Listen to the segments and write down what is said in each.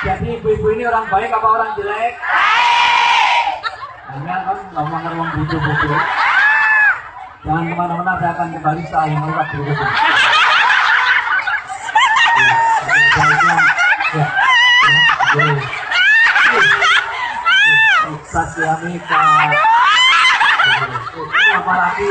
Jadi ibu-ibu ini orang baik apa orang jelek? Baik. Hanya kan ngomong butuh-butuh. Jangan kemana-mana, saya akan kembali setelah yang lewat berikut ini. Sukses ya Mika. Apa lagi?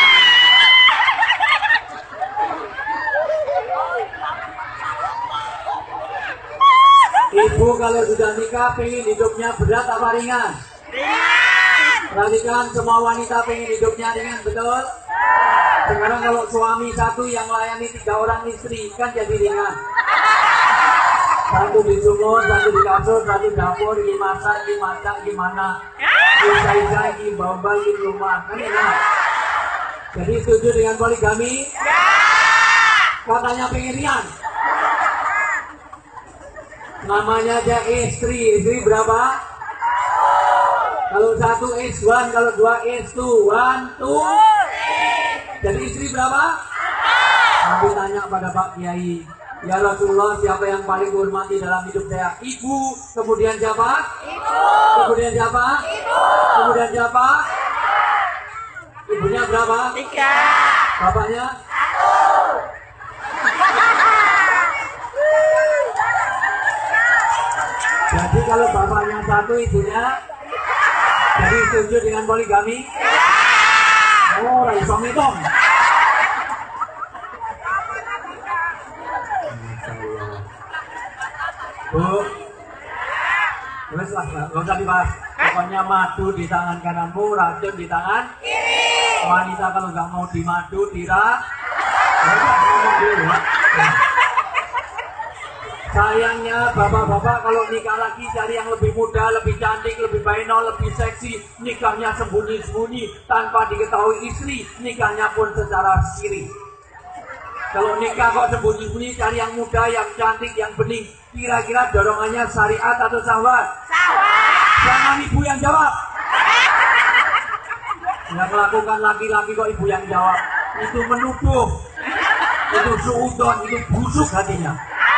Ibu kalau sudah nikah pengen hidupnya berat apa ringan? Ringan. Perhatikan, semua wanita pengen hidupnya ringan, betul? Sekarang kalau suami satu yang melayani 3 orang istri kan jadi ringan. Satu di sumur, satu di kasur, satu dapur, di masak, gimana? Di bambal, di rumah, kan enak. Jadi setuju dengan poligami? Ya. Katanya pengen ringan. Namanya aja istri berapa? Kalau 1 is 1, kalau 2 is 2, 1, 2. Jadi istri berapa? Nanti tanya pada Pak Kiai, ya Rasulullah, siapa yang paling dihormati dalam hidup saya? Ibu. Kemudian siapa? Ibu. Kemudian siapa? Ibu. Kemudian siapa? Ibunya berapa? 3. Bapaknya? 1. Jadi kalau bapaknya 1, ibunya, jadi setuju dengan poligami? Ya. Oh, iso ngitung. Bu, wes lah, nggak usah dibahas. Pokoknya madu di tangan kananmu, racun di tangan kiri. Wanita kalau nggak mau dimadu, sayangnya bapak-bapak kalau nikah lagi cari yang lebih muda, lebih cantik, lebih baino, lebih seksi. Nikahnya sembunyi-sembunyi tanpa diketahui istri. Nikahnya pun secara siri. Kalau nikah kok sembunyi-sembunyi, cari yang muda, yang cantik, yang bening. Kira-kira dorongannya syariat atau syahwat? Syahwat. Jangan ibu yang jawab. Yang melakukan laki-laki kok ibu yang jawab. Itu menuduh. Itu suudon, itu busuk hatinya.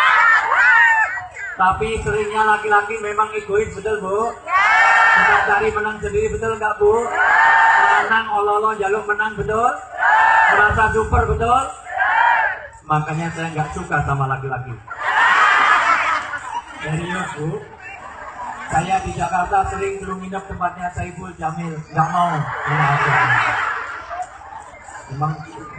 Tapi seringnya laki-laki memang egois, betul Bu? Kita cari menang sendiri, betul nggak Bu? Menang, ololo, jaluk menang, betul? Merasa super, betul? Makanya saya nggak suka sama laki-laki. Serius Bu, saya di Jakarta sering belum nginep tempatnya Saiful Jamil, nggak mau. Memang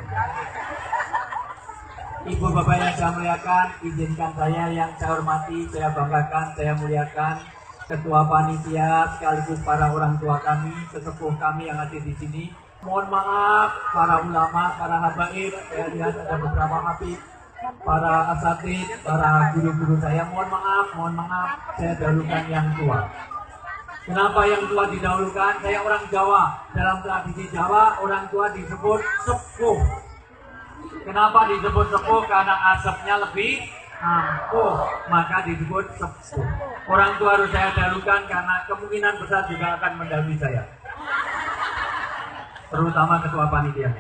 Ibu bapak yang saya muliakan, izinkan saya yang saya hormati, saya banggakan, saya muliakan ketua panitia sekaligus para orang tua kami, sesepuh kami yang ada di sini. Mohon maaf para ulama, para habaib, saya lihat ada beberapa habib, para asatid, para guru-guru saya. Mohon maaf, saya dahulukan yang tua. Kenapa yang tua didahulukan? Saya orang Jawa. Dalam tradisi Jawa, orang tua disebut sepuh. Kenapa disebut sepuh? Karena asapnya lebih ampuh, maka disebut sepuh. Orang tua harus saya dahulukan karena kemungkinan besar juga akan mendahului saya, terutama ketua panitianya.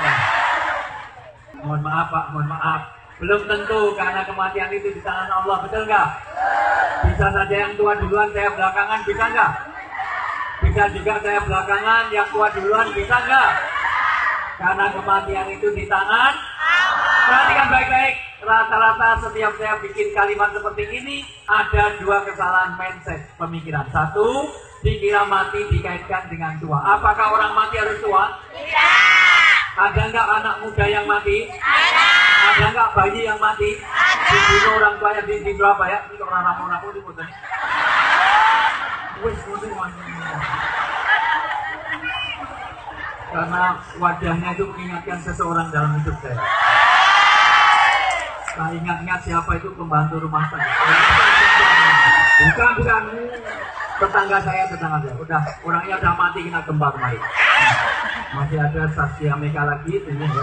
Mohon maaf Pak, mohon maaf. Belum tentu, karena kematian itu di tangan Allah, betul nggak? Bisa saja yang tua duluan, saya belakangan, bisa nggak? Bisa juga saya belakangan, yang tua duluan, bisa nggak? Karena kematian itu di tangan. Perhatikan baik-baik. Rata-rata setiap saya bikin kalimat seperti ini, ada 2 kesalahan mindset pemikiran. 1, dikira mati dikaitkan dengan tua. Apakah orang mati harus tua? Tidak. Ada nggak anak muda yang mati? Ada nggak bayi yang mati? Dibunuh orang tuanya di Surabaya. Ini orang namun-namun di foto ini. Karena wajahnya itu mengingatkan seseorang dalam hidup saya. Saya ingat-ingat siapa itu pembantu rumah tangga. Bukan. Tetangga saya. Udah, orangnya udah mati kena gempa kemarin. Masih ada saksi Amerika lagi.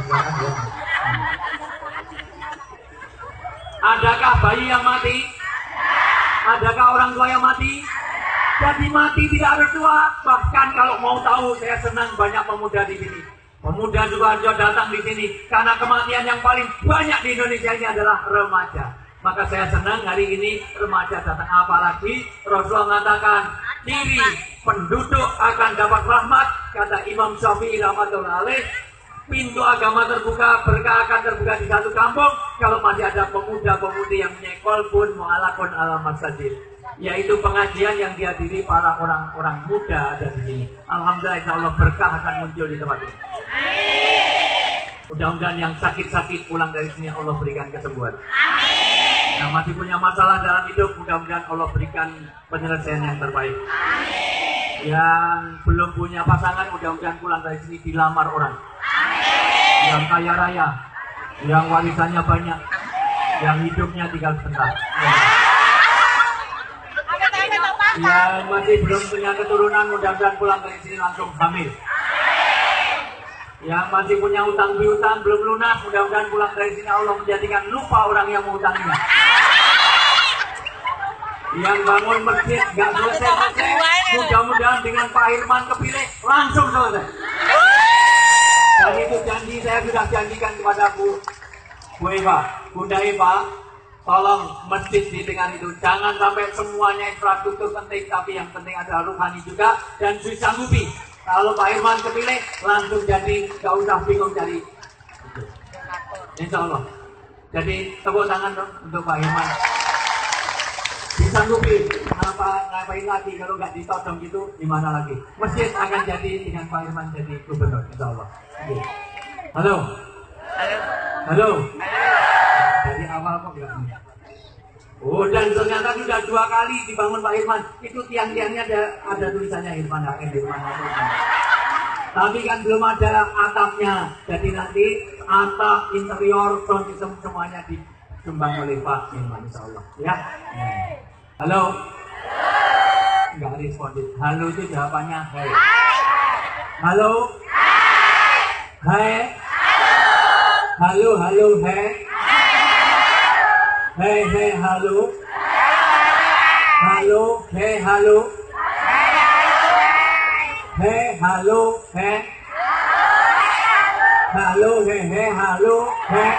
Adakah bayi yang mati? Adakah orang tua yang mati? Jadi mati tidak harus tua. Bahkan kalau mau tahu, saya senang banyak pemuda di sini. Pemuda juga datang di sini karena kematian yang paling banyak di Indonesia ini adalah remaja. Maka saya senang hari ini remaja datang. Apalagi Rasulullah mengatakan diri penduduk akan dapat rahmat. Kata Imam Syafi'i rahmatullah alaih, pintu agama terbuka, berkah akan terbuka di satu kampung kalau masih ada pemuda-pemudi yang nyekol pun mu'alakun ala masjid, yaitu pengajian yang dihadiri para orang-orang muda ada di sini. Alhamdulillah, insya Allah berkah akan muncul di tempat ini. Mudah-mudahan yang sakit-sakit pulang dari sini Allah berikan kesembuhan. Yang masih punya masalah dalam hidup, mudah-mudahan Allah berikan penyelesaian yang terbaik. Yang belum punya pasangan, mudah-mudahan pulang dari sini dilamar orang. Yang kaya raya, yang warisannya banyak, yang hidupnya tinggal sebentar. Yang masih belum punya keturunan, mudah-mudahan pulang dari sini langsung hamil. Yang masih punya utang piutang belum lunas, mudah-mudahan pulang dari sini Allah menjadikan lupa orang yang mengutanginya. Yang bangun masjid nggak selesai, mudah-mudahan dengan Pak Irman kepilih langsung selesai. Dan itu janji saya sudah janjikan kepada Bu Eva, Bunda Eva, tolong masjid di dengan itu jangan sampai semuanya infrastruktur penting, tapi yang penting adalah rohani juga dan disanggupi. Kalau Pak Irman kepilih langsung jadi, nggak usah bingung cari. Insya Allah. Jadi tepuk tangan dong untuk Pak Irman. Disanggupi, ngapain lagi kalau nggak ditodong gitu, gimana lagi? Masjid akan jadi dengan Pak Irman jadi gubernur, insya Allah. Oke. Halo. Halo. Dari awal kok bilang. Oh, dan ternyata sudah 2 kali dibangun Pak Irman. Itu tiang-tiangnya ada tulisannya Irman HM, Irman HM. Tapi kan belum ada atapnya. Jadi nanti atap, interior, front system semuanya disumbang oleh Pak Irman, insya Allah. Ya. Halo. Enggak respon. Halo itu jawabannya hai. Halo. Hai. Halo, halo, hai. Hai, hai, halo. Halo, hai, halo. Hai, halo, hai. Halo, hai, hai, halo, hai.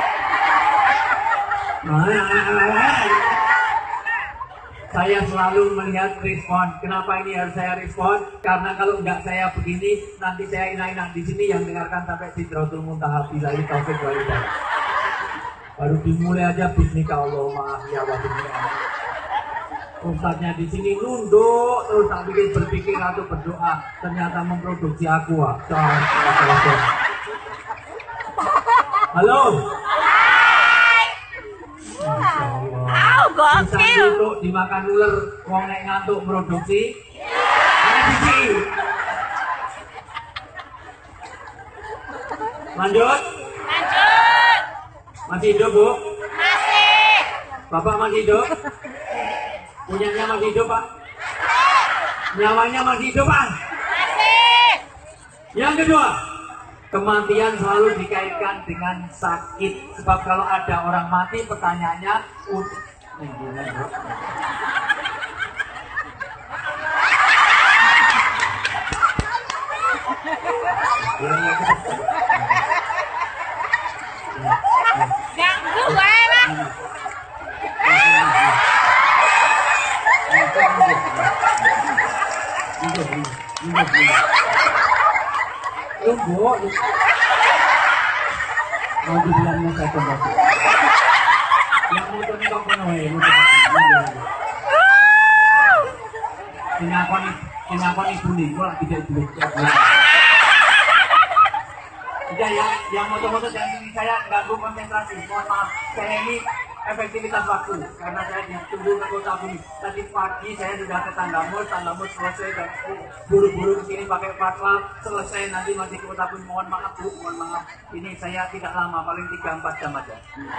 Saya selalu melihat respon. Kenapa ini harus saya respon? Karena kalau enggak saya begini, nanti saya enak-enak di sini yang dengarkan sampai Sidratul Muntaha. Billahi taufik wal hidayah. Baru dimulai aja bismika Allahumma ya wa bismillah. Ustadznya di sini nunduk terus tak bikin berpikir atau berdoa, ternyata memproduksi aku. Halo. Bisa duduk dimakan ular, wong nek ngantuk produksi. Lanjut. Masih hidup, Bu? Masih. Bapak masih hidup? Punyanya masih hidup, Pak? Nyawanya masih hidup, Pak? Masih. Yang kedua, kematian selalu dikaitkan dengan sakit. Sebab kalau ada orang mati, pertanyaannya ganggu gue lah. Tunggu. Mau dibilangnya saya tunggu. Yang motornya kok penuh Sinakon ibu nih, kok tidak duit. Udah ya, yang motor-motor dan ini saya ganggu konsentrasi. Mohon maaf, saya ini efektivitas waktu karena saya ditunggu ke kota Bumi. Tadi pagi saya sudah ke Tanggamus selesai dan buru-buru kesini pakai patlap, selesai nanti masih ke kota Bumi. Mohon maaf Bu, mohon maaf. Ini saya tidak lama, paling 3-4 jam aja.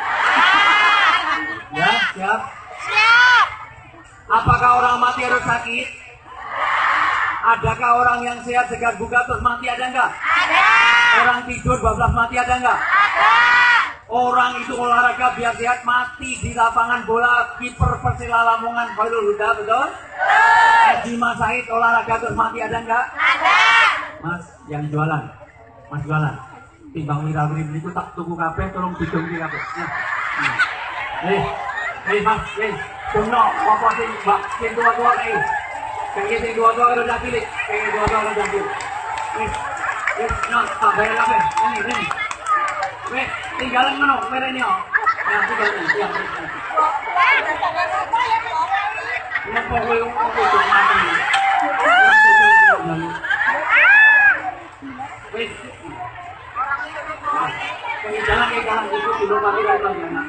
Ya, siap? Siap. Apakah orang mati harus sakit? Adakah orang yang sehat segar buka terus mati, ada enggak? Ada. Orang tidur 12 mati, ada enggak? Ada. Orang itu olahraga biar sehat mati di lapangan bola, kiper Persela Lamongan Khairul Huda, betul? Ejima Said olahraga terus mati, ada enggak? Ada. Mas yang jualan, Mas jualan timbang mira-mira itu tak tuku kabeh, tolong didongki kabeh. Mas, Jono, apa sih mbak? Sing tua-tua kayak sing tua-tua udah cilik, kayak tua-tua udah cilik. Tak bayar apa? Ini. Tinggalan mana? Merenya. Yang tinggalan, yang. Kenapa gue ngomong itu mati? Jalan itu dulu kami datang ya.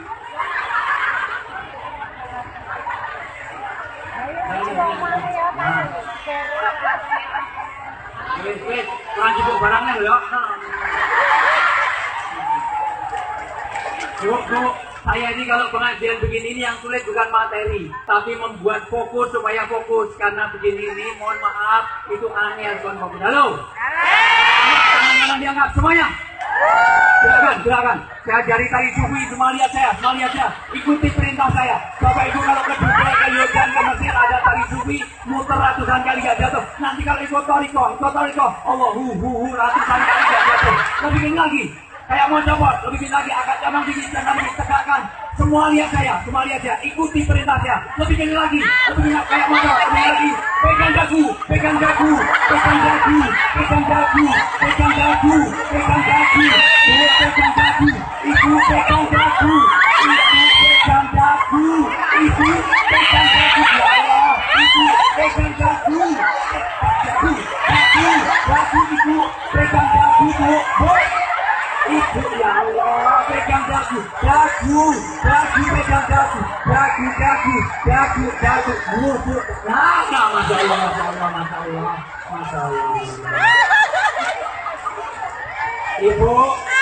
Kurang cukup barangnya loh. Bu, saya ini kalau pengajian begini ini yang sulit bukan materi, tapi membuat fokus supaya fokus. Karena begini ini, mohon maaf, itu aneh bukan fokus. Halo? Tangan-tangan diangkat semuanya. Silakan. Saya dari tadi subuh semua lihat saya. Ikuti perintah saya. Bapak Ibu kalau ke Dubai, ke Yordan, ke Mesir ada tari subuh, muter ratusan kali gak jatuh. Nanti kalau ikut toriko, Allah ratusan kali gak jatuh. Lebih lagi. Kayak mau copot, lebih lagi, angkat cabang tinggi, jangan tegakkan. Semua lihat saya, ikuti perintah saya. Lebih lagi, kayak motor, lebih lagi. Pegang dagu, ibu pegang dagu. Ibu ya Allah, pegang dagu, pegang dagu. Nah, Masya Allah. Ibu,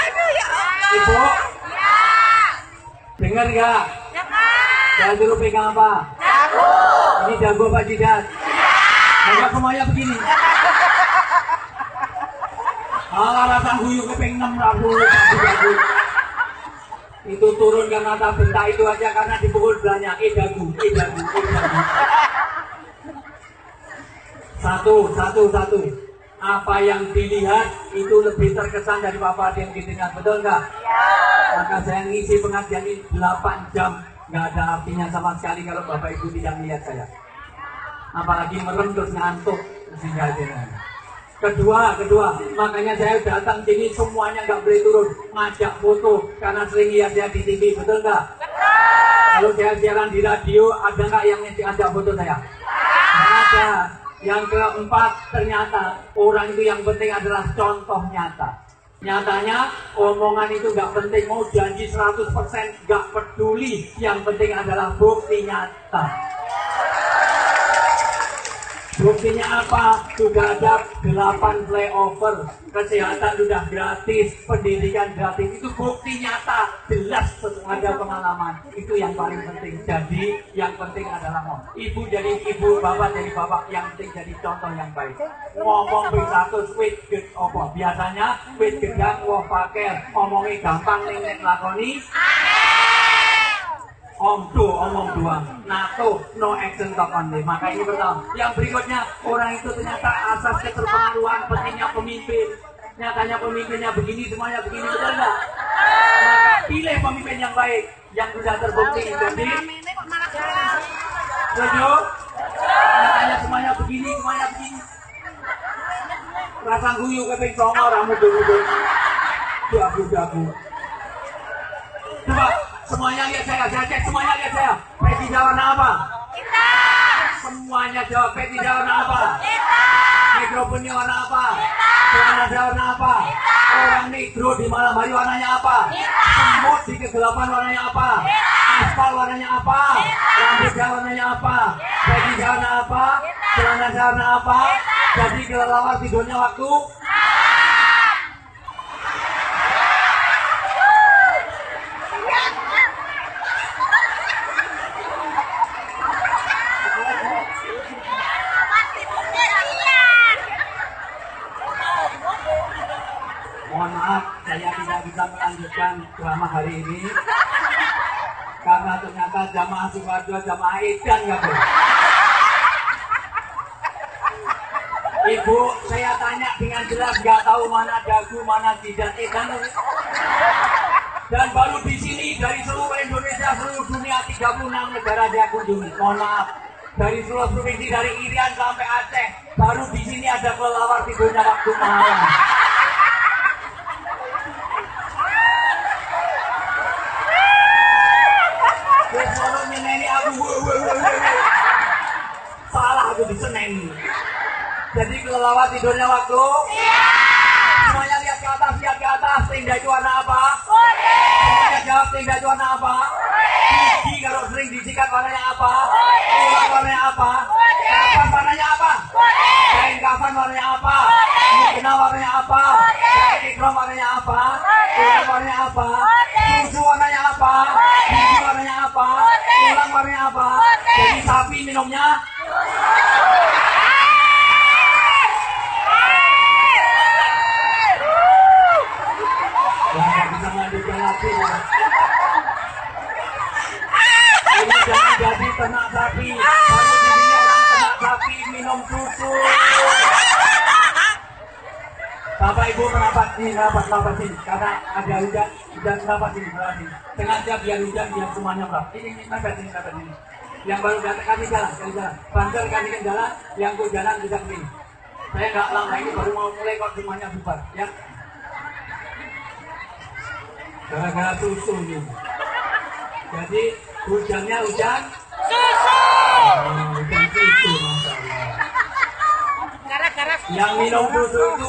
dengar nggak? Saya dulu pegang apa? Dagu. Ini dagu apa jidat? Maka semuanya begini. Rasa huyuk keping 6 rabu. Itu turun karena tak bentak itu aja karena dipukul belanya. Dagu. Satu. Apa yang dilihat itu lebih terkesan dari apa yang didengar, betul nggak? Maka saya ngisi pengajian ini 8 jam, nggak ada artinya sama sekali kalau Bapak Ibu tidak melihat saya. Apalagi merem terus ngantuk sehingga Kedua, makanya saya datang sini semuanya nggak boleh turun, ngajak foto karena sering lihat saya di TV, betul nggak? Kalau saya siaran di radio, ada nggak yang ngajak foto saya? Ada. Yang keempat, ternyata orang itu yang penting adalah contoh nyata. Nyatanya omongan itu nggak penting, mau janji 100% nggak peduli, yang penting adalah bukti nyata. Buktinya apa? Sudah ada 8 flyover, kesehatan sudah gratis, pendidikan gratis. Itu bukti nyata, jelas ada pengalaman. Itu yang paling penting. Jadi yang penting adalah ibu jadi ibu, bapak jadi bapak. Yang penting jadi contoh yang baik. Ngomong bersatu, wit get opo. Biasanya wit gedang, woh paker. Ngomongnya gampang, ning lakoni. Omong doang, NATO, no action talk only. Maka ini pertama. Yang berikutnya, orang itu ternyata asas keterpengaruhan pentingnya pemimpin. Nyatanya pemimpinnya begini, semuanya begini, betul nggak? Maka pilih pemimpin yang baik, yang sudah terbukti. Jadi, setuju? Nyatanya semuanya begini. Rasa guyu keping songo, rambut dulu. Jago. Coba. Semuanya lihat saya cek semuanya lihat saya. P3 warna apa? Hitam. Semuanya jawab P3 warna apa? Hitam. Mikrofonnya warna apa? Celana saya warna apa? Orang negro di malam hari warnanya apa? Semut di kegelapan warnanya apa? Aspal warnanya apa? Rambut saya warnanya apa? P3 warna apa? Celana saya warna apa? Jadi kelelawar tidurnya waktu? Mohon maaf, saya tidak bisa melanjutkan drama hari ini karena ternyata jamaah Sukoharjo, jamaah Edan nggak boleh. Ibu, saya tanya dengan jelas, nggak tahu mana dagu, mana jidat Edan. Dan baru di sini dari seluruh Indonesia Indonesia, seluruh dunia, 36 negara dia kunjungi. Mohon maaf, dari seluruh provinsi, dari Irian sampai Aceh, baru di sini ada kelelawar tidurnya waktu malam. Terus kalau nyeneni aku, salah aku diseneni. Jadi kelelawar tidurnya waktu? Semuanya lihat ke atas, lihat ke atas. Tenda itu warna apa? Semuanya jawab, tenda itu warna apa? Gigi kalau sering disikat warnanya apa? Ulang warnanya apa? Kafan warnanya apa? Kain kafan warnanya apa? Mukena warnanya apa? Kain ikram warnanya apa? Ulang warnanya apa? Susu warnanya apa? Gigi warnanya apa? Ulang warnanya apa? Jadi sapi minumnya? Bisa melanjutkan lagi ya. Ini jangan jadi ternak sapi. Kalau di sini orang ternak sapi minum susu. Bapak Ibu merapat sini, merapat sini. Karena ada hujan merapat sini, merapat sini. Sengaja biar hujan, biar semuanya merapat. Ini merapat sini. Yang baru datang kasih jalan. Banter kasih jalan, yang ke jalan bisa ke sini. Saya nggak lama ini baru mau mulai kok semuanya bubar. Ya. Gara-gara susu ini. Jadi hujannya hujan Susu. hujan susu, Masya Allah. Gara-gara susu. Yang minum susu itu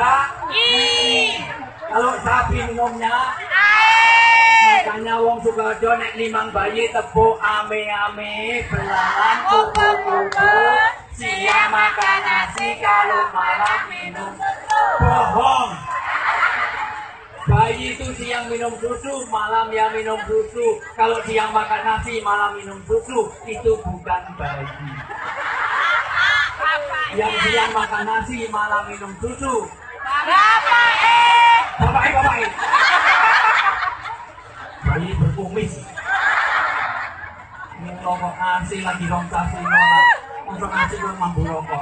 kalau sapi minumnya makanya wong Sukoharjo nek nimang bayi tepuk ame-ame belalang kuku-kuku siang makan nasi kalau malam minum bohong. Bayi itu siang minum susu, malam ya minum susu. Kalau siang makan nasi, malam minum susu, itu bukan bayi. Yang siang makan nasi, malam minum susu. Bapak. Bayi berkumis. Ini rokok nasi lagi rong kasih nolak. Untuk nasi belum mampu rokok.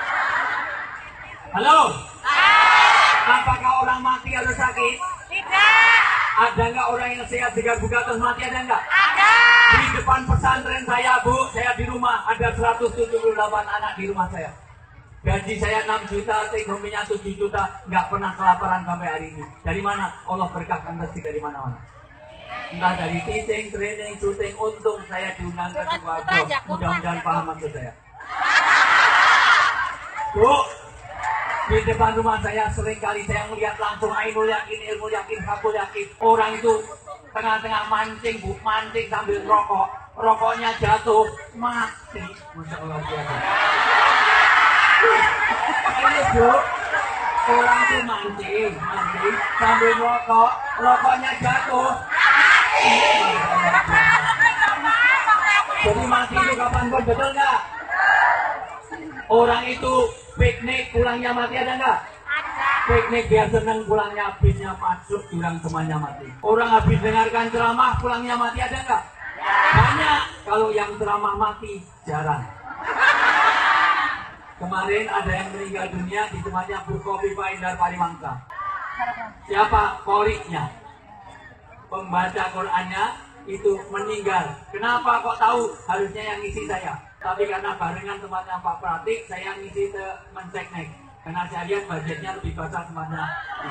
Halo? Apakah orang mati harus sakit? Tidak. Ada nggak orang yang sehat jika buka terus mati, ada nggak? Ada. Di depan pesantren saya, Bu, saya di rumah ada 178 anak di rumah saya. Gaji saya 6 juta, ekonominya 7 juta, nggak pernah kelaparan sampai hari ini. Dari mana? Allah berkahkan rezeki dari mana-mana. Entah dari teaching, training, syuting, untung saya diundang ke Sukoharjo. Mudah-mudahan paham maksud saya. Bu, di depan rumah saya seringkali saya melihat langsung ainul yakin, ilmu yakin, hakul yakin. Orang itu tengah-tengah mancing, Bu, mancing sambil rokok. Rokoknya jatuh, mati. Masya Allah biasa. Ini Bu, orang itu mancing sambil rokok, rokoknya jatuh. Jadi mati itu kapanpun, betul nggak? Orang itu piknik pulangnya mati, ada nggak? Piknik biar seneng pulangnya habisnya masuk jurang semuanya mati. Orang habis dengarkan ceramah pulangnya mati, ada nggak? Banyak. Kalau yang ceramah mati jarang. Kemarin ada yang meninggal dunia di tempatnya Bukoviva Indar Parimangsa. Siapa? Koriknya. Pembaca Qurannya itu meninggal. Kenapa kok tahu? Harusnya yang ngisi saya. Tapi karena barengan tempatnya Pak Pratik, saya ngisi ke Menceknek. Karena saya lihat budgetnya lebih besar tempatnya.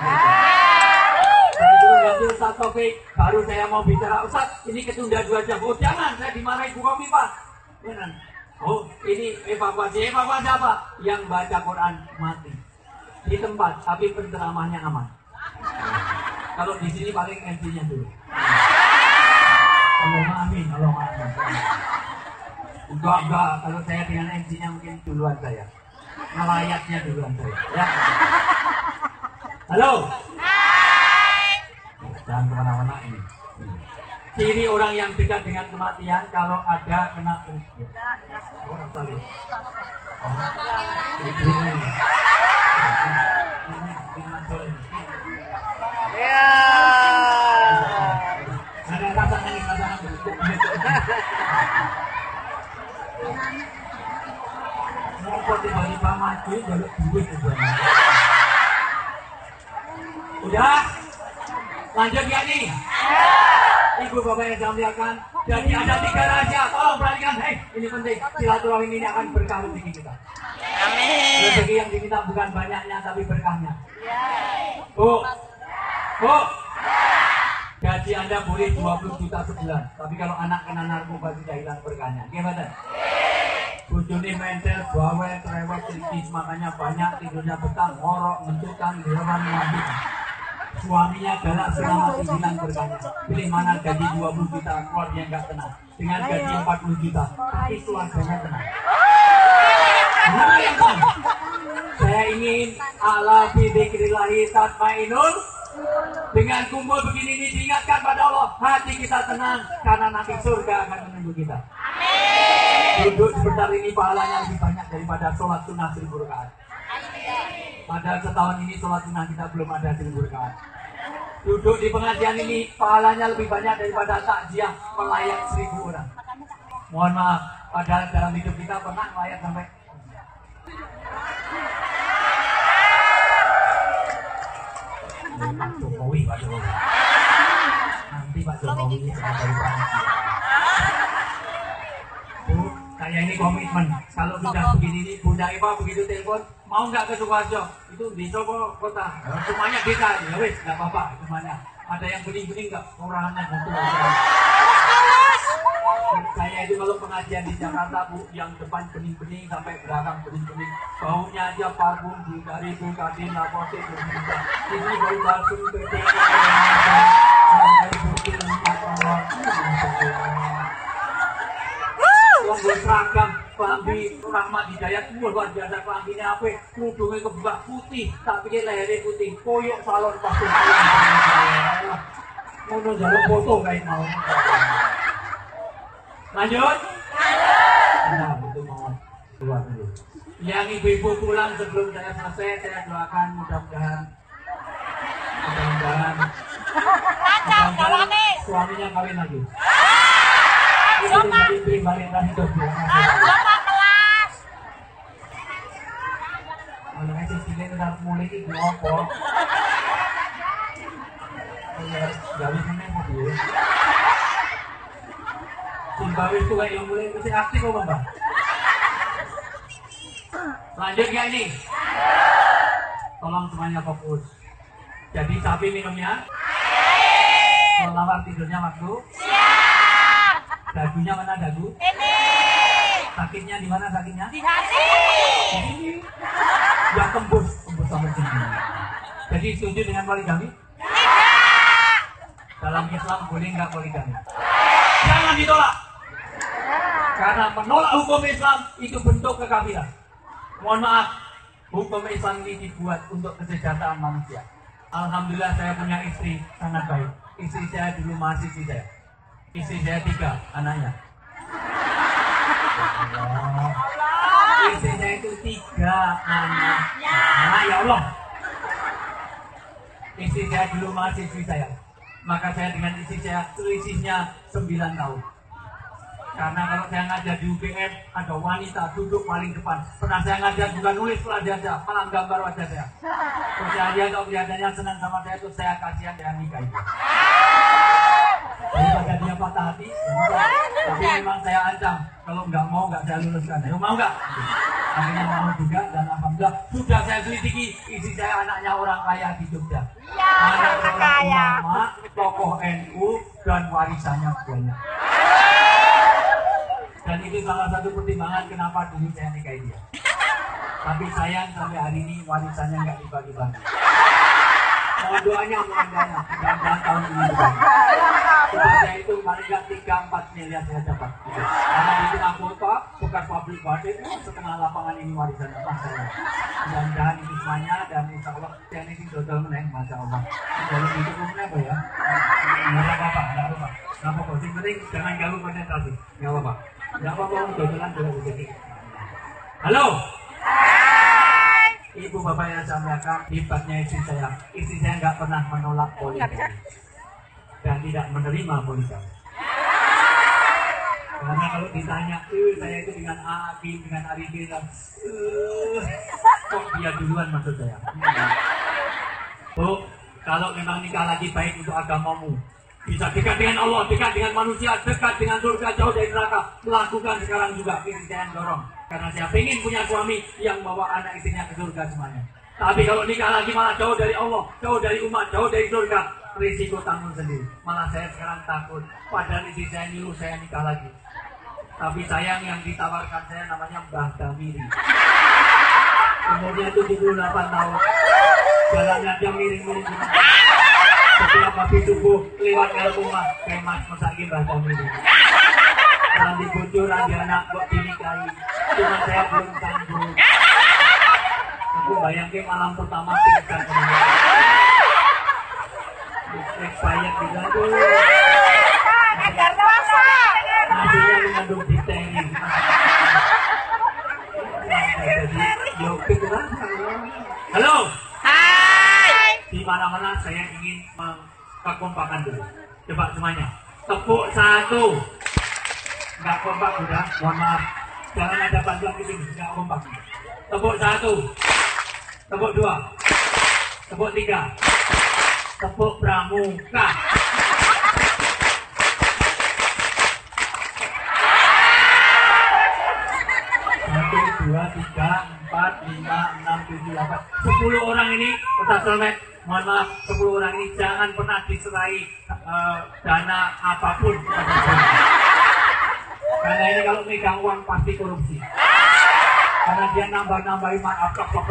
Dan itu ganti Ustaz Taufik. Baru saya mau bicara, Ustaz ini ketunda 2 jam. Oh jangan, saya dimarahi Bu Kofifa. Benar. Oh ini evakuasi apa? Yang baca Quran mati. Di tempat, tapi penceramahnya aman. Kalau di sini paling MC-nya dulu. Allahumma amin. Enggak, kalau saya dengan MC-nya mungkin duluan saya. Melayaknya duluan saya. Ya. Halo. Hai. Jangan kemana-mana ini. Ciri orang yang dekat dengan kematian kalau ada kena orang tadi. Ya. Ada rasa nangis. Kok tiba-tiba maju jaluk duit itu. Udah? Lanjut ya nih? Ibu bapak yang saya muliakan, jadi ada 3 rahasia. Tolong perhatikan, ini penting. Silaturahmi ini akan berkah rezeki kita. Amin. Rezeki yang diminta bukan banyaknya, tapi berkahnya. Bu, bu, gaji Anda boleh 20 juta sebulan, tapi kalau anak kena narkoba sudah hilang berkahnya. Gimana? Bujuni mentel, bawel, cerewet, kritis, makanya banyak tidurnya betah, ngorok, ngentukan, dilawan, mabuk. Suaminya galak selama hilang berkahnya. Pilih mana gaji 20 juta, keluarga nggak tenang. Dengan gaji 40 juta, tapi keluarganya tenang. Mana yang tenang? Saya ingin ala bidzikrillahi tatmainul. Dengan kumpul begini ini diingatkan pada Allah, hati kita tenang karena nanti surga akan menunggu kita. Duduk sebentar ini pahalanya lebih banyak daripada sholat sunnah 1000 rakaat. Padahal setahun ini sholat sunnah kita belum ada 1000 rakaat. Duduk di pengajian ini pahalanya lebih banyak daripada takziah melayat 1000 orang. Mohon maaf, padahal dalam hidup kita pernah melayat sampai Pak Jokowi, Pak Jokowi. Nanti Pak Jokowi ini sebagai pengajian. Bu, saya ini komitmen. Kalau sudah begini ini, Bunda Eva begitu telepon, mau nggak ke Sukoharjo? Itu di Solo kota, semuanya desa. Ya wes, nggak apa-apa semuanya. Ada yang bening-bening nggak? Orahannya gitu. Saya itu kalau pengajian di Jakarta, Bu, yang depan bening-bening sampai belakang bening-bening, baunya aja parfum dari Bulgadin, Apotek, Bulgadin. Ini bau parfum PPK. Yang berseragam kelambi Rahmat Hidayat, luar biasa kelambinya apa? Kerudungnya kebuka putih, tak pikir lehernya putih, koyok salon pasir. Mau jalur foto kayak mau. Lanjut. Nah, itu mau keluar dulu. Yang ibu-ibu pulang sebelum saya selesai, saya doakan mudah-mudahan suaminya kawin lagi. Itu dari balik dan hidup. Kalau saya cilik udah mulai itu apa? Jadi mana mobil? Zimbabwe itu kayak yang mulai masih aktif kok Mbak. Lanjut ya ini. Tolong semuanya fokus. Jadi sapi minumnya. Melawar tidurnya waktu. Dagunya mana dagu? Ini. Sakitnya di mana sakitnya? Di hati. Ini. Ya tembus sampai sini. Jadi setuju dengan poligami? Tidak. Dalam Islam boleh nggak poligami? Jangan ditolak. Karena menolak hukum Islam itu bentuk kekafiran. Mohon maaf, hukum Islam ini dibuat untuk kesejahteraan manusia. Alhamdulillah saya punya istri sangat baik. Istri saya dulu mahasiswi saya. Istri saya 3 anaknya. Istri saya itu 3 anak. Anak ya Allah. Istri saya dulu mahasiswi saya. Maka saya dengan istri saya selisihnya 9 tahun. Karena kalau saya ngajar di UGM, ada wanita duduk paling depan. Pernah saya ngajar bukan nulis pelajaran, malah gambar wajah saya. Terus dia kalau kelihatannya senang sama saya, terus saya kasihan dia nikah itu. Daripada dia patah hati, tapi memang saya ancam. Kalau nggak mau, nggak saya luluskan. Ayo mau nggak? Akhirnya mau juga, dan alhamdulillah sudah saya selidiki. Istri saya anaknya orang kaya di Jogja. Anak orang ulama, tokoh NU, dan warisannya banyak. Dan itu salah satu pertimbangan kenapa dulu saya nikahi dia. Tapi sayang sampai hari ini warisannya nggak dibagi-bagi. Mohon doanya, mudah-mudahan tahun ini dibagi. Sebenarnya itu paling nggak 3-4 miliar saya dapat. Karena di tengah kota, bekas pabrik batik, setengah lapangan ini warisan apa saya. Mudah-mudahan ini semuanya, dan insya Allah saya ini total meneng, masya Allah. Kalau itu umumnya apa ya? Nggak apa-apa, nggak apa-apa. Nggak apa-apa, yang penting jangan ganggu konsentrasi. Nggak apa-apa. Nggak apa-apa, dodolan boleh rezeki. Halo. Ibu bapak yang saya muliakan, hebatnya istri saya. Istri saya nggak pernah menolak poligami dan tidak menerima poligami. Karena kalau ditanya, saya itu dengan A, B, dengan Ari, B, kok dia duluan maksud saya. Bu, kalau memang nikah lagi baik untuk agamamu, Bisa dekat dengan Allah, dekat dengan manusia, dekat dengan surga, jauh dari neraka. Lakukan sekarang juga, jangan dorong. Karena saya ingin punya suami yang bawa anak istrinya ke surga semuanya. Tapi kalau nikah lagi malah jauh dari Allah, jauh dari umat, jauh dari surga. Risiko tanggung sendiri. Malah saya sekarang takut. Padahal istri saya nyuruh saya nikah lagi. Tapi sayang yang ditawarkan saya namanya Mbah Damiri. Umurnya 78 tahun. Jalannya dia miring-miring. Setiap habis subuh lewat ke rumah kemas mesaki Mbah Damiri. Nanti bocoran di anak kok dinikahi. Cuma saya belum sanggup. Aku bayangin malam pertama pingsan. Expired juga tuh. Nasinya mengandung difteri. Halo. Hai. Di mana-mana saya ingin mengkompakan dulu. Coba semuanya. Tepuk satu. Enggak kompak sudah. Mohon maaf. Jangan ada bantuan di sini. Enggak kompak. Tepuk satu. Tepuk dua. Tepuk tiga. Tepuk pramuka. Satu, dua, tiga, 4, 5, 6, 7, 8, 10 orang ini Ustaz Solmed, mohon maaf, 10 orang ini jangan pernah diserai dana apapun. Karena ini kalau megang uang pasti korupsi. Karena dia nambah-nambahin maaf.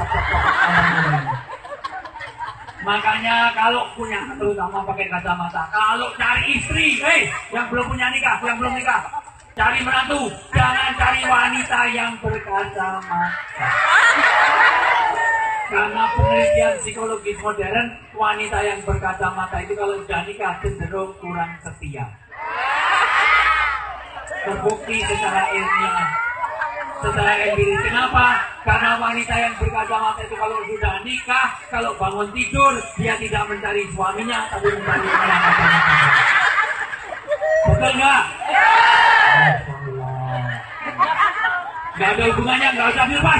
Makanya kalau punya, terutama pakai kacamata, kalau cari istri, yang belum punya nikah, yang belum nikah, cari menantu, jangan cari wanita yang berkacamata. Karena penelitian psikologis modern, wanita yang berkacamata itu kalau sudah nikah cenderung kurang setia. Terbukti secara ilmiah, secara empiris. Kenapa? Karena wanita yang berkacamata itu kalau sudah nikah, kalau bangun tidur, dia tidak mencari suaminya, tapi mencari orang yang berkacamata. Betul nggak? Nggak ada hubungannya, nggak usah dilepas,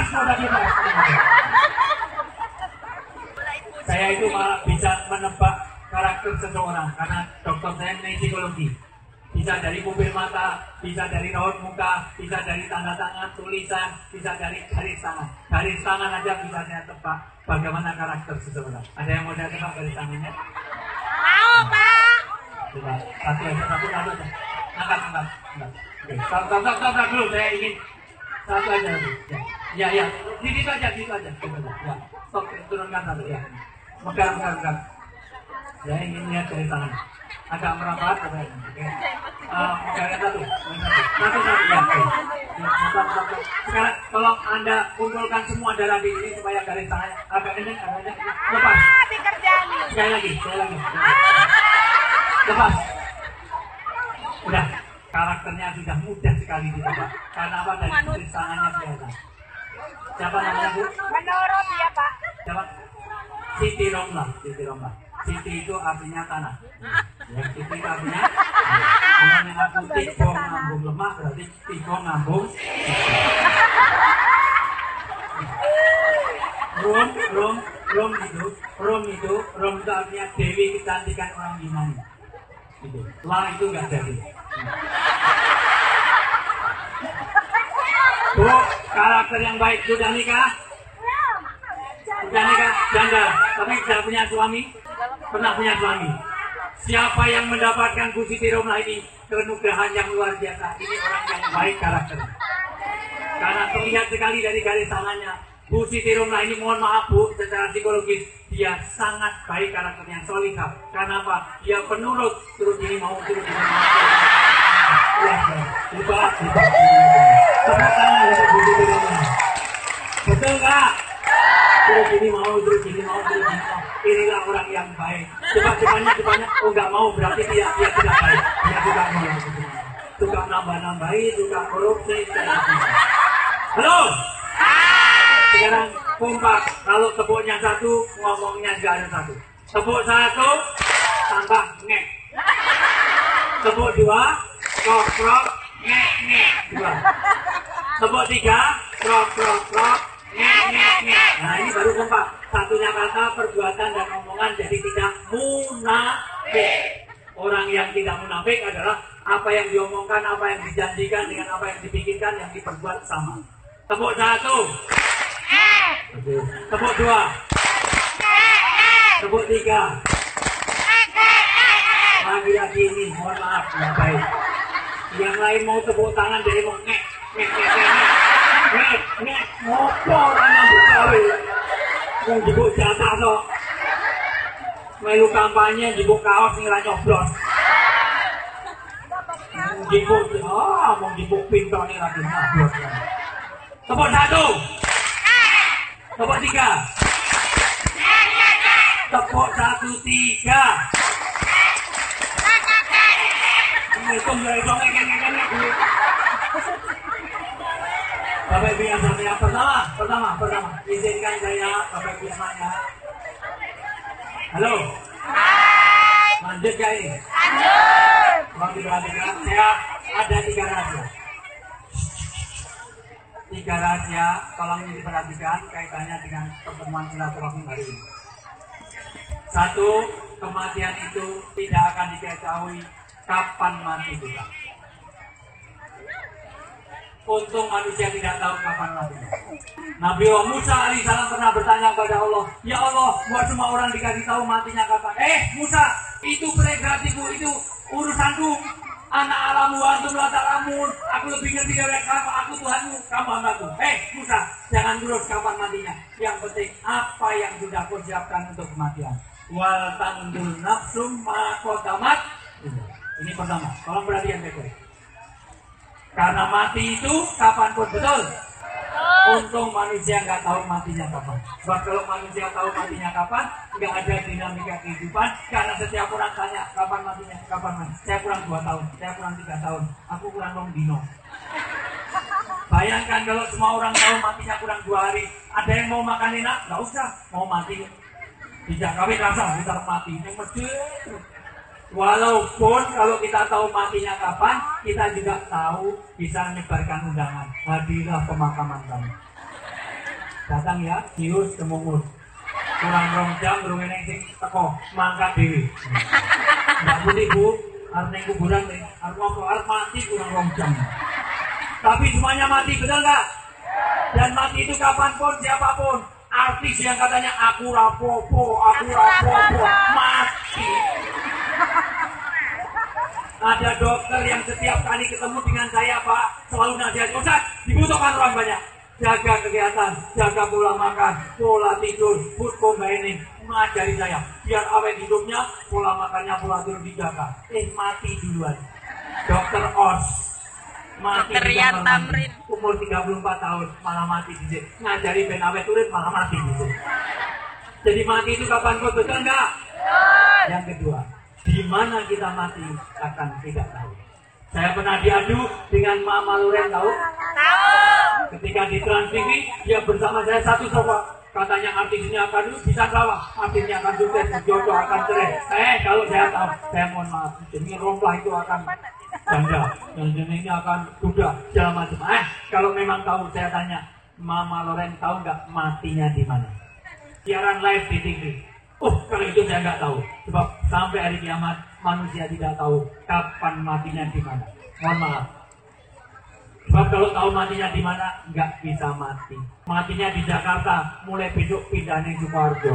Saya itu malah bisa menebak karakter seseorang karena dokter saya mengenai psikologi. Bisa dari pupil mata, bisa dari raut muka, bisa dari tanda tangan, tulisan, bisa dari garis tangan. Garis tangan aja bisa saya tebak bagaimana karakter seseorang. Ada yang mau saya tebak garis tangannya? Mau, Pak. Coba, satu aja. Angkat. Oke, stop dulu, saya ingin satu aja dulu. Ya. Situ aja. Ya, stop, turunkan satu ya. Megang. Saya ingin lihat dari tangan. Agak merapat, oke. Megangnya satu. Ya, oke. Sekarang tolong Anda kumpulkan semua darah di sini supaya garis tangannya agak kencang, lepas. Sekali lagi. Lepas. Udah, karakternya sudah mudah sekali ditebak. Karena apa? Dari garis tangannya kelihatan. Siapa namanya, Bu? Menurut ya, Pak. Siapa? Siti Romla. Siti itu artinya tanah. Ya, Siti itu artinya namanya aku tigo ngambung lemah, berarti tigo ngambung. Rom itu artinya Dewi kecantikan orang Yunani. Itu. Lah itu enggak jadi. Bu, karakter yang baik sudah nikah? Sudah nikah, janda, tapi sudah punya suami? Pernah punya suami? Siapa yang mendapatkan Bu Siti Romla ini kenugrahan yang luar biasa? Ini orang yang baik karakter. Karena terlihat sekali dari garis tangannya. Bu Siti Romla ini, mohon maaf Bu, secara psikologis dia sangat baik karakternya, solihah. Karena apa? Dia penurut, terus ini mau, terus ini mau. Ubah. Tepuk tangan untuk Bu Siti Romla. Betul nggak? Terus ini mau. Inilah orang yang baik. Coba-cobanya. Oh nggak mau, berarti dia tidak baik. Dia juga mau. Suka nambah-nambahi, suka korupsi. Halo? Sekarang kompak. Kalau tepuknya satu, ngomongnya juga ada satu. Tepuk satu, tambah ngek. Tepuk dua, krok, ngek. Dua. Tepuk tiga, krok, ngek. Nah ini baru kompak. Satunya kata, perbuatan dan omongan jadi tidak munafik. Orang yang tidak munafik adalah apa yang diomongkan, apa yang dijanjikan dengan apa yang dipikirkan, yang diperbuat sama. Tepuk 1. Tepuk 2. Tepuk 3. Lagi-lagi ini, mohon maaf, ya baik. Yang lain mau tepuk tangan dari mau ngek, ngopor anak Betawi. Mau jebuk jatah toh. Melu kampanye jebuk kaos ngira nyoblos. Mau jebuk pintu nih lagi nyoblos. Tepuk 1. Tepuk 3. Tepuk 1, 3. Hitung dari ngek. Bapak Ibu yang saya pertama, izinkan saya Bapak Ibu nanya. Halo. Lanjut ya ini. Lanjut. Kalau diperhatikan, saya ada 3 rahasia. 3 rahasia, tolong diperhatikan kaitannya dengan pertemuan silaturahmi hari ini. 1, kematian itu tidak akan diketahui kapan mati kita. Untung manusia tidak tahu kapan matinya. Nabi Musa alaihissalam pernah bertanya kepada Allah, ya Allah, buat semua orang dikasih tahu matinya kapan. Musa, itu prerogatifku, itu urusanku. Anak alamu, antum la ta'lamun. Aku lebih ngerti dari kamu, aku Tuhanmu, kamu hambaku. Musa, jangan ngurus kapan matinya. Yang penting apa yang sudah kau siapkan untuk kematian. Wal tandur nafsum ma qaddamat. Ini pertama, tolong perhatian baik-baik. Karena mati itu kapanpun, betul? Untung manusia nggak tahu matinya kapan. Sebab kalau manusia tahu matinya kapan, nggak ada dinamika kehidupan. Karena setiap orang tanya kapan matinya, kapan mati. Saya kurang 2 tahun, saya kurang 3 tahun, aku kurang 2 dino. Bayangkan kalau semua orang tahu matinya kurang 2 hari. Ada yang mau makan enak? Nggak usah, mau mati. Tidak kawin rasa, kita mati. Yang mesti. Walaupun kalau kita tahu matinya kapan, kita juga tahu bisa menyebarkan undangan. Hadirlah pemakaman kami. Datang ya, Dius Temungus. Kurang 2 jam, belum ini sing teko, mangkat dewi. Mbak Budi Bu, harus naik kuburan nih. Harus mati kurang 2 jam. Tapi semuanya mati, betul nggak? Dan mati itu kapanpun, siapapun. Artis yang katanya aku rapopo, mati. Ada dokter yang setiap kali ketemu dengan saya, Pak, selalu nasihat, Ustaz, dibutuhkan orang banyak. Jaga kegiatan, jaga pola makan, pola tidur, food combining, mengajari saya. Biar awet hidupnya, pola makannya, pola tidur dijaga. Mati duluan. Dokter Os. Mati Dokter Rian Tamrin. Umur 34 tahun, malah mati di sini. Ngajari ben awet urip, malah mati di sini. Jadi mati itu kapan kau, betul enggak? Yang kedua, di mana kita mati akan tidak tahu. Saya pernah diadu dengan Mama Loren, tahu? Tahu. Ketika di Trans TV, dia bersama saya satu sofa. Katanya artisnya akan bisa kalah, artisnya akan sukses, berjodoh, akan cerai. Kalau saya tahu, saya mohon maaf. Jadi romplah itu akan janda, dan ini akan sudah segala macam. Kalau memang tahu, saya tanya, Mama Loren tahu nggak matinya di mana? Siaran live di TV. Kalau itu saya nggak tahu. Sebab sampai hari kiamat manusia tidak tahu kapan matinya di mana. Mohon maaf. Sebab kalau tahu matinya di mana, nggak bisa mati. Matinya di Jakarta, mulai besok pindah nih Sukoharjo.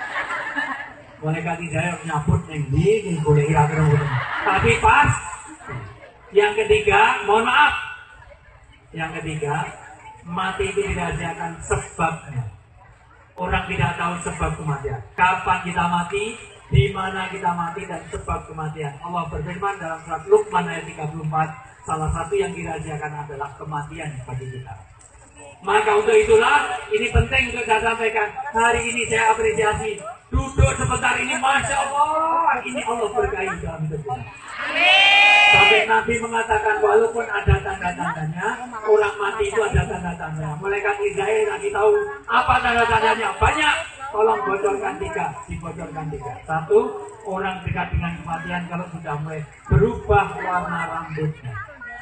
Boleh kati saya nyabut nih, boleh kira-kira. Tapi pas. Yang ketiga, mohon maaf. Yang ketiga, mati itu dirahasiakan sebabnya. Orang tidak tahu sebab kematian. Kapan kita mati, di mana kita mati, dan sebab kematian. Allah berfirman dalam surat Luqman ayat 34, salah satu yang dirahasiakan adalah kematian bagi kita. Maka untuk itulah, ini penting untuk saya sampaikan. Hari ini saya apresiasi. Duduk sebentar ini, Masya Allah. Ini Allah berkahi dalam hidup kita. Sampai Nabi mengatakan walaupun ada tanda-tandanya, orang mati itu ada tanda-tandanya. Malaikat Israel nanti tahu apa tanda-tandanya. Banyak. Tolong bocorkan 3, dibocorkan 3. 1, orang dekat dengan kematian kalau sudah mulai berubah warna rambutnya.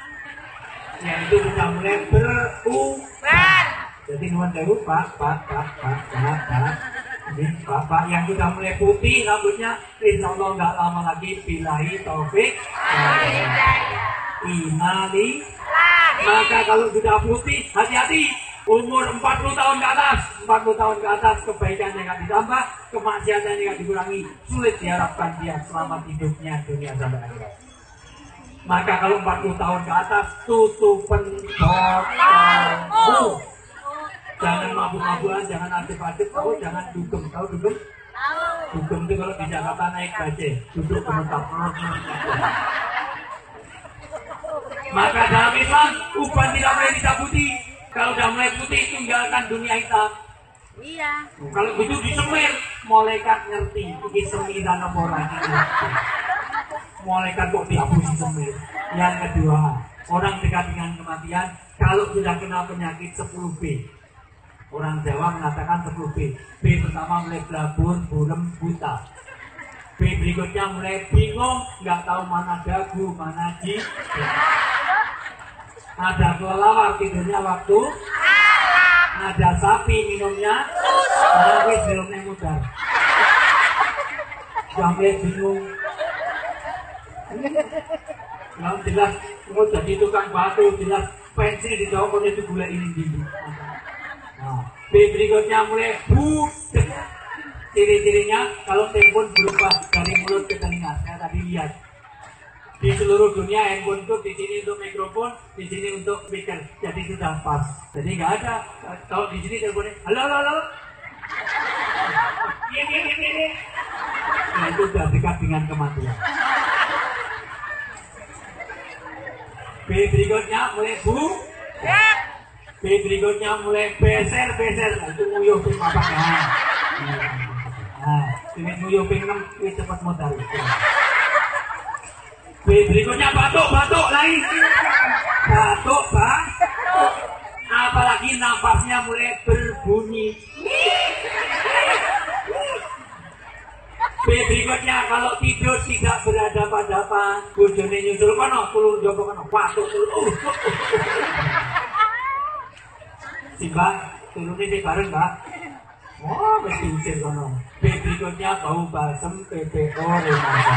Yaitu sudah mulai berubah. Jadi nuan sewu, Pak. Ini bapak yang sudah mulai putih rambutnya, insya Allah nggak lama lagi bilahi taufik. Inali. Maka kalau sudah putih, hati-hati. Umur 40 tahun ke atas, 40 tahun ke atas kebaikannya nggak ditambah, kemaksiatannya nggak dikurangi, sulit diharapkan dia selamat hidupnya dunia sampai akhirat. Maka kalau 40 tahun ke atas, tutupan botolmu. Jangan mabuk-mabukan, jangan adep-adep, jangan dugem. Tahu dugem? Dugem itu kalau di Jakarta naik bajai, duduk gemetar. Maka dalam Islam, uban tidak boleh dicabuti. Kalau sudah mulai putih, tinggalkan dunia hitam. Iya. Kalau begitu disemir, malaikat ngerti. Ini semiran apa orang ini. Malaikat kok dihapusi semir. Yang kedua, orang dekat dengan kematian, kalau sudah kena penyakit 10B. Orang Jawa mengatakan 10B. B pertama mulai belabur, burem, buta. B berikutnya mulai bingung, nggak tahu mana dagu, mana ji. Ada kelelawar tidurnya waktu, ada sapi minumnya, ada minumnya mudar. Sampai bingung. Yang jelas, mau jadi tukang batu, jelas pensil di jauh itu gula ini dulu. Nah, B berikutnya mulai budek. Ciri-cirinya kalau telepon berubah dari mulut ke telinga. Saya tadi lihat di seluruh dunia handphone itu di sini untuk mikrofon, di sini untuk speaker. Jadi sudah pas. Jadi nggak ada. Kalau di sini teleponnya, halo, halo, halo. Ini. Nah, itu sudah dekat dengan kematian. B berikutnya mulai B berikutnya mulai beser. Nah, itu nguyuh ping papak ya. Nah, ini nguyuh ping 6 itu cepat modal. B berikutnya batuk lain. Batuk. Apalagi napasnya mulai berbunyi. B berikutnya kalau tidur tidak berhadapan-hadapan, bojone nyusul kono, tulur jopo kono, batuk tulur. Simbang, turunnya di bareng, Mbak. Oh, mesti usir kono. B berikutnya bau balsem PPO remaja.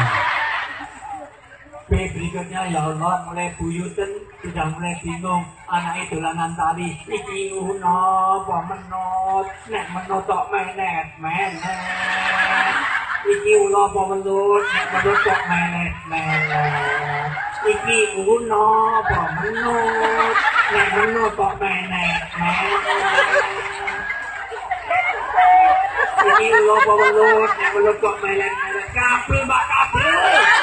B berikutnya ya Allah mulai buyuten, sudah mulai bingung, anak dolanan tali, iki apa menot, nek menot tok menet. Iki ulo apa menut, nek menut tok menet. Iki ulo apa menut, nek menut tok menet. Iki ulo apa menut, nek menut tok menet. Kabel mbak kabel.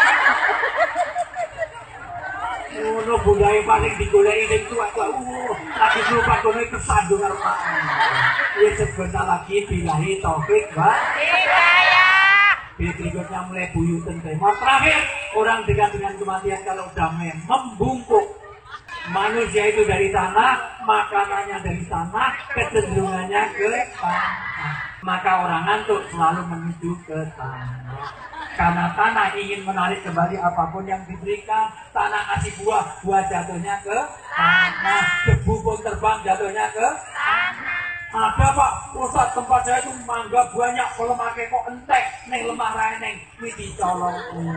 Ngono budaya paling digoleki sing tua-tua. Lagi lupa kono kesandung karo Pak. Ya sebentar lagi bilahi taufik, Mbak. Hidayah. Berikutnya mulai buyuten tema. Terakhir, orang dekat dengan kematian kalau udah membungkuk. Manusia itu dari tanah, makanannya dari tanah, kecenderungannya ke tanah. Maka orang ngantuk selalu menuju ke tanah. Karena tanah ingin menarik kembali apapun yang diberikan. Tanah ngasih buah, buah jatuhnya ke tanah. Debu pun terbang jatuhnya ke tanah. Ada Pak, Ustaz tempat saya itu mangga banyak, kalau pakai kok entek, neng lemah raya neng, ini dicolong.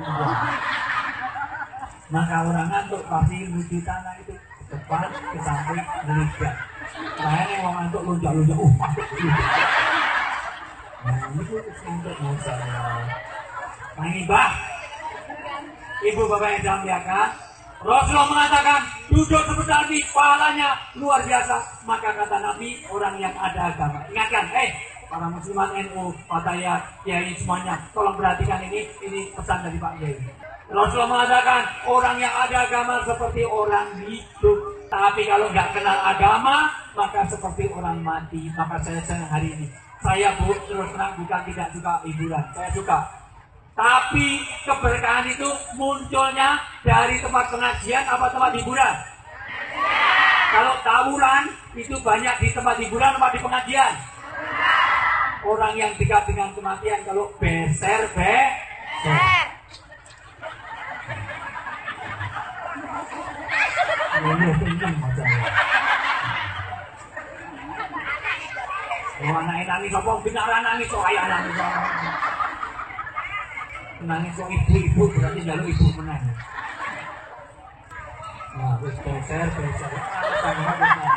Maka orang ngantuk pasti menuju tanah itu ke depan, ke samping, melihat. Lainnya orang ngantuk lonjak-lonjak, masuk dulu. Nah itu untuk masalah. Nah ini Mbak, Ibu Bapak yang saya muliakan, Rasulullah mengatakan duduk sebentar di pahalanya luar biasa. Maka kata Nabi, orang yang ada agama. Ingatkan, para muslimat NU, Fatayat, Kiai semuanya, tolong perhatikan ini pesan dari Pak Kiai. Rasulullah mengatakan orang yang ada agama seperti orang hidup. Tapi kalau nggak kenal agama, maka seperti orang mati. Maka saya senang hari ini. Saya terus terang bukan tidak suka hiburan, saya suka. Tapi keberkahan itu munculnya dari tempat pengajian apa tempat hiburan? Kalau tawuran itu banyak di tempat hiburan apa di pengajian? Orang yang dekat dengan kematian kalau beser. Oh, anak nangis apa benar nangis kok ayah nangis. Nangis kok ibu-ibu berarti jalur ibu menang. Nah, wis beser. Sama benar.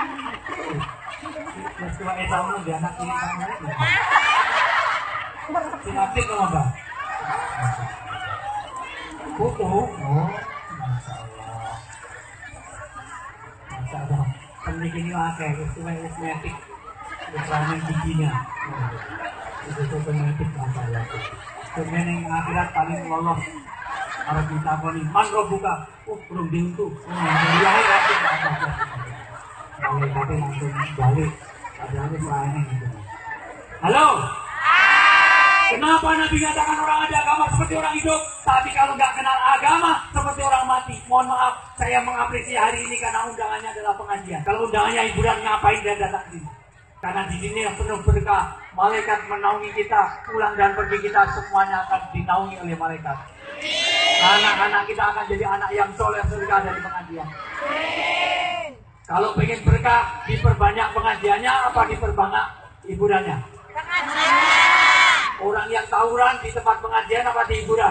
Wis tua sama dia anak ini sama. Sinaptik sama Bang. Foto. Oh, Masya Allah. Penting ini akeh, kosmetik. Keterangan giginya. Itu kosmetik masalah. Kemudian yang akhirat paling lolos. Harus ditakoni, mangga buka. Oh, belum diuntuk. Dia akhirat. Kalau kata langsung balik. Padahal itu lainnya gitu. Halo? Kenapa Nabi katakan orang ada agama seperti orang hidup, tapi kalau nggak kenal agama seperti orang mati? Mohon maaf, saya mengapresiasi hari ini karena undangannya adalah pengajian. Kalau undangannya hiburan, ngapain dia datang di sini? Karena di sini yang penuh berkah, malaikat menaungi kita, pulang dan pergi kita semuanya akan dinaungi oleh malaikat. Anak-anak kita akan jadi anak yang soleh surga dari pengajian. Kalau pengen berkah, diperbanyak pengajiannya apa diperbanyak hiburannya? Orang yang tawuran di tempat pengajian apa di hiburan?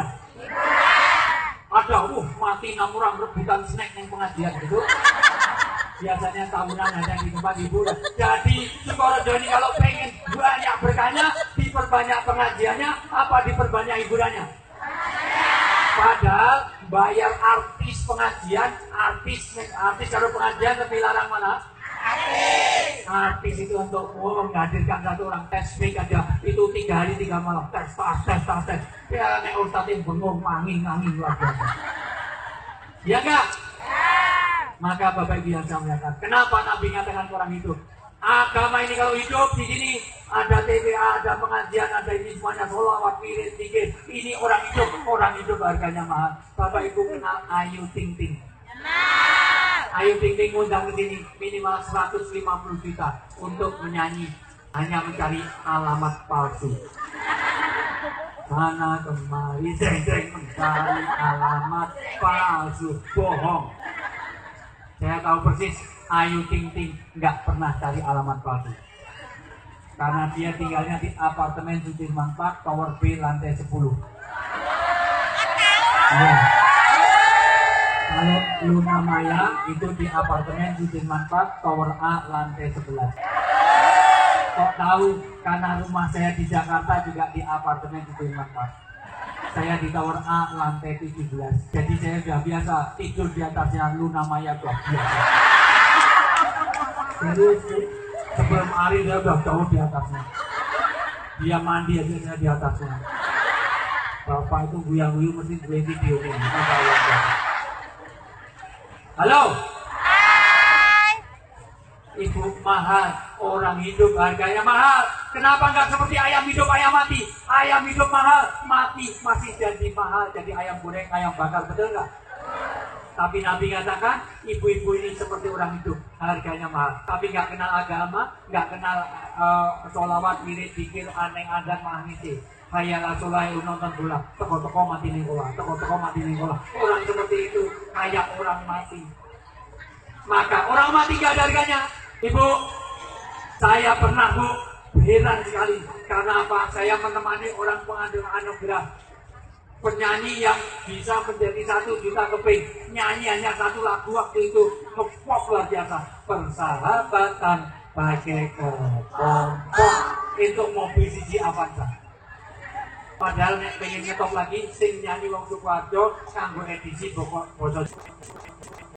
Ada, mati 6 orang rebutan snack yang pengajian gitu. Biasanya tawuran hanya di tempat hiburan. Jadi Sukorojo ini kalau pengen banyak berkahnya, diperbanyak pengajiannya apa diperbanyak hiburannya? Padahal bayar artis pengajian, artis kalau pengajian lebih larang mana? Artis itu untuk menghadirkan satu orang tes mic aja itu 3 hari 3 malam tes. Ya nek ustaz yang bengong manging luar biasa. Ya enggak? Maka Bapak Ibu yang saya muliakan, kenapa Nabi mengatakan orang hidup? Agama ini kalau hidup di sini ada TPA, ada pengajian, ada ini semuanya sholawat, wirid, zikir. Ini orang hidup harganya mahal. Bapak Ibu kenal Ayu Ting Ting? Ayu Ting Ting undang ke sini minimal 150 juta untuk menyanyi, hanya mencari alamat palsu. Sana kemari jeng mencari alamat palsu, bohong. Saya tahu persis Ayu Ting Ting nggak pernah cari alamat palsu. Karena dia tinggalnya di apartemen Sudirman Park, Tower B, lantai 10. Ya. Kalau Luna Maya itu di apartemen Sudirman Park, Tower A, lantai 11. Kok tahu? Karena rumah saya di Jakarta juga di apartemen Sudirman Park. Saya di Tower A, lantai 17. Jadi saya sudah biasa tidur di atasnya Luna Maya, sudah biasa. Terus sebelum hari saya sudah jauh di atasnya. Dia mandi aja saya di atasnya. Bapak itu guyang-guyu mesti gue video ini. Halo? Hai. Ibu mahal, orang hidup harganya mahal. Kenapa nggak seperti ayam hidup, ayam mati? Ayam hidup mahal, mati masih jadi mahal. Jadi ayam goreng, ayam bakar, betul nggak? Tapi Nabi katakan, ibu-ibu ini seperti orang hidup, harganya mahal. Tapi nggak kenal agama, nggak kenal sholawat, wirid, zikir, aneh, adan, mahmisi. Hayalah sholai nonton bola, toko-toko mati nikola, toko-toko mati nikola. Orang seperti itu kayak orang mati. Maka orang mati gak ada harganya. Ibu, saya pernah heran sekali. Karena apa? Saya menemani orang pengambil anugerah, penyanyi yang bisa menjadi 1 juta keping. Nyanyi hanya 1 lagu waktu itu ngepop luar biasa. Persahabatan pakai kepompong. Itu mobil siji Avanza. Padahal nek pengen ngetop lagi sing nyanyi wong Sukoharjo kanggo edisi basa